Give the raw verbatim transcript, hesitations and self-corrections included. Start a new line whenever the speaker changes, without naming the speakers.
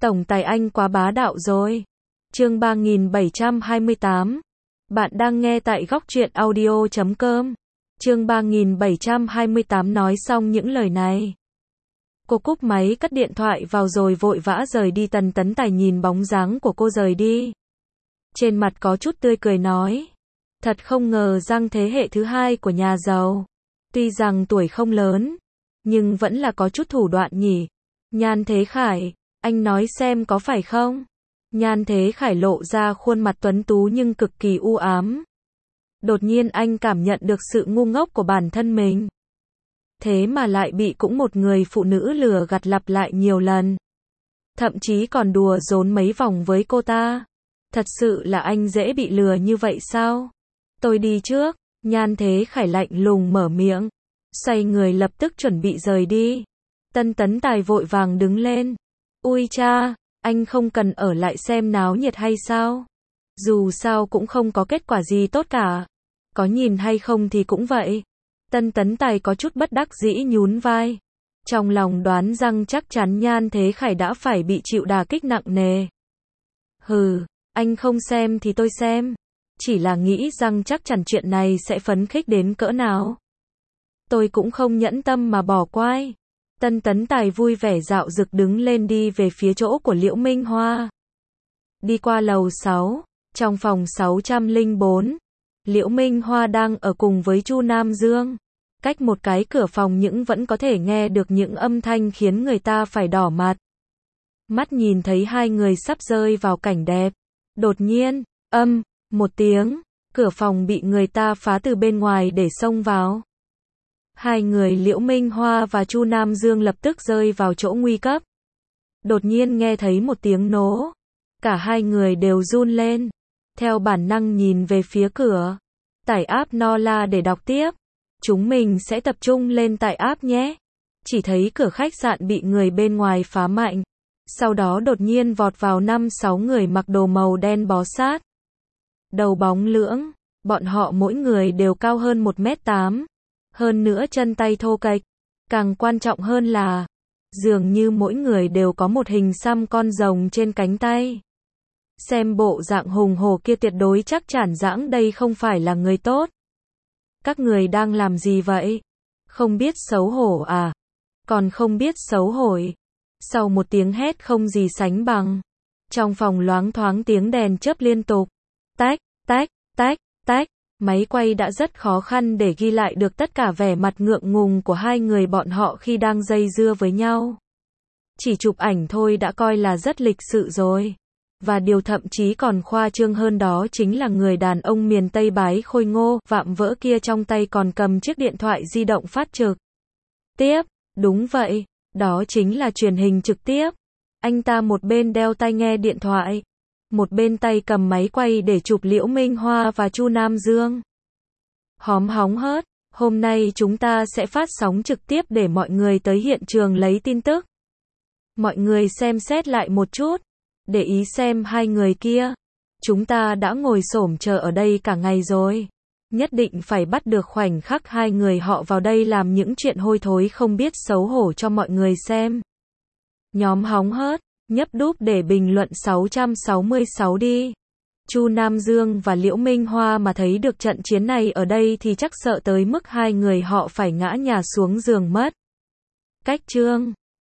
Tổng tài anh quá bá đạo rồi. Chương ba nghìn bảy trăm hai mươi tám. Bạn đang nghe tại góc truyện audio chấm com. Chương ba nghìn bảy trăm hai mươi tám. Nói xong những lời này, cô cúp máy cất điện thoại vào rồi vội vã rời đi. Tần Tấn Tài nhìn bóng dáng của cô rời đi, trên mặt có chút tươi cười nói, thật không ngờ rằng thế hệ thứ hai của nhà giàu, tuy rằng tuổi không lớn, nhưng vẫn là có chút thủ đoạn nhỉ. Nhan Thế Khải, anh nói xem có phải không? Nhan Thế Khải lộ ra khuôn mặt tuấn tú nhưng cực kỳ u ám. Đột nhiên anh cảm nhận được sự ngu ngốc của bản thân mình. Thế mà lại bị cũng một người phụ nữ lừa gạt lặp lại nhiều lần. Thậm chí còn đùa giỡn mấy vòng với cô ta. Thật sự là anh dễ bị lừa như vậy sao? Tôi đi trước. Nhan Thế Khải lạnh lùng mở miệng, xoay người lập tức chuẩn bị rời đi. Tân Tấn Tài vội vàng đứng lên. Ui cha, anh không cần ở lại xem náo nhiệt hay sao? Dù sao cũng không có kết quả gì tốt cả. Có nhìn hay không thì cũng vậy. Tân Tấn Tài có chút bất đắc dĩ nhún vai. Trong lòng đoán rằng chắc chắn Nhan Thế Khải đã phải bị chịu đả kích nặng nề. Hừ, anh không xem thì tôi xem. Chỉ là nghĩ rằng chắc chắn chuyện này sẽ phấn khích đến cỡ nào. Tôi cũng không nhẫn tâm mà bỏ quai. Tân Tấn Tài vui vẻ dạo dực đứng lên đi về phía chỗ của Liễu Minh Hoa. Đi qua lầu sáu, trong phòng sáu trăm lẻ bốn, Liễu Minh Hoa đang ở cùng với Chu Nam Dương. Cách một cái cửa phòng nhưng vẫn có thể nghe được những âm thanh khiến người ta phải đỏ mặt. Mắt nhìn thấy hai người sắp rơi vào cảnh đẹp. Đột nhiên, âm, một tiếng, cửa phòng bị người ta phá từ bên ngoài để xông vào. Hai người Liễu Minh Hoa và Chu Nam Dương lập tức rơi vào chỗ nguy cấp. Đột nhiên nghe thấy một tiếng nổ. Cả hai người đều run lên. Theo bản năng nhìn về phía cửa. Tải app Nola để đọc tiếp. Chúng mình sẽ tập trung lên tải app nhé. Chỉ thấy cửa khách sạn bị người bên ngoài phá mạnh. Sau đó đột nhiên vọt vào năm sáu người mặc đồ màu đen bó sát. Đầu bóng lưỡng. Bọn họ mỗi người đều cao hơn một mét tám. Hơn nữa chân tay thô kệch. Càng quan trọng hơn là, dường như mỗi người đều có một hình xăm con rồng trên cánh tay. Xem bộ dạng hùng hổ kia tuyệt đối chắc chắn rằng đây không phải là người tốt. Các người đang làm gì vậy? Không biết xấu hổ à? Còn không biết xấu hổ. Sau một tiếng hét không gì sánh bằng, trong phòng loáng thoáng tiếng đèn chớp liên tục. Tách, tách, tách, tách. Máy quay đã rất khó khăn để ghi lại được tất cả vẻ mặt ngượng ngùng của hai người bọn họ khi đang dây dưa với nhau. Chỉ chụp ảnh thôi đã coi là rất lịch sự rồi. Và điều thậm chí còn khoa trương hơn đó chính là người đàn ông miền Tây bái khôi ngô, vạm vỡ kia trong tay còn cầm chiếc điện thoại di động phát trực tiếp. Đúng vậy, đó chính là truyền hình trực tiếp. Anh ta một bên đeo tai nghe điện thoại, một bên tay cầm máy quay để chụp Liễu Minh Hoa và Chu Nam Dương. Hóm hóng hớt, hôm nay chúng ta sẽ phát sóng trực tiếp để mọi người tới hiện trường lấy tin tức. Mọi người xem xét lại một chút, để ý xem hai người kia. Chúng ta đã ngồi xổm chờ ở đây cả ngày rồi. Nhất định phải bắt được khoảnh khắc hai người họ vào đây làm những chuyện hôi thối không biết xấu hổ cho mọi người xem. Nhóm hóng hớt, nhấp đúp để bình luận sáu trăm sáu mươi sáu đi. Chu Nam Dương và Liễu Minh Hoa mà thấy được trận chiến này ở đây thì chắc sợ tới mức hai người họ phải ngã nhào xuống giường mất. Cách chương